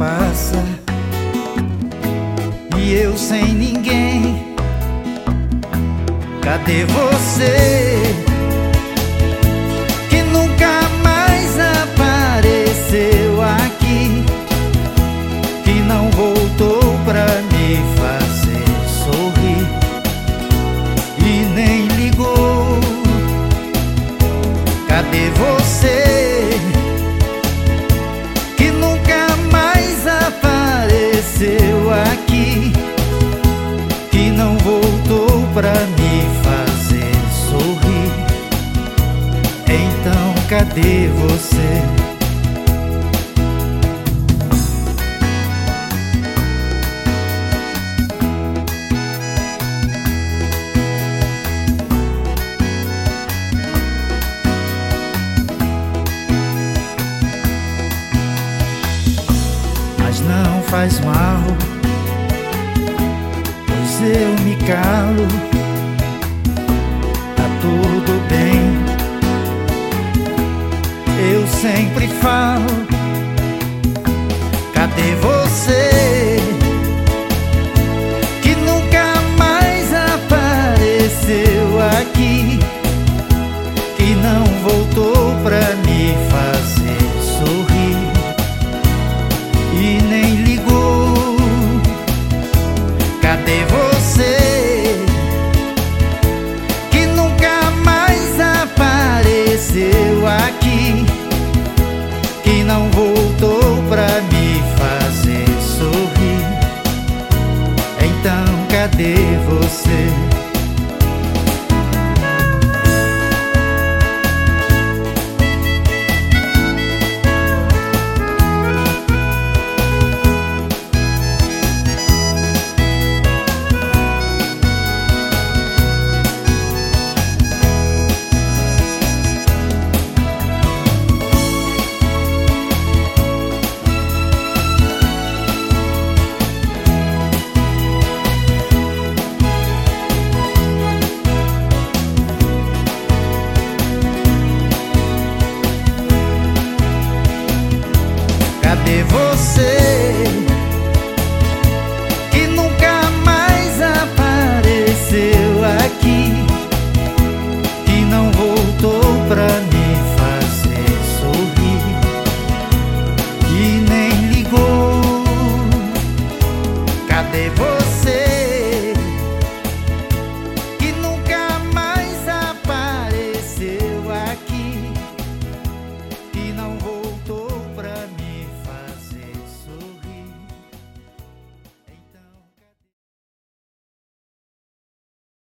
passa e eu sem ninguém. Cadê você que nunca mais apareceu aqui, que não voltou pra me fazer sorrir e nem ligou? Cadê você que nunca mais apareceu aqui, que não voltou pra me fazer sorrir? Então cadê você? Mas não faz mal, pois eu me calo. Tá tudo bem, eu sempre falo. Cadê você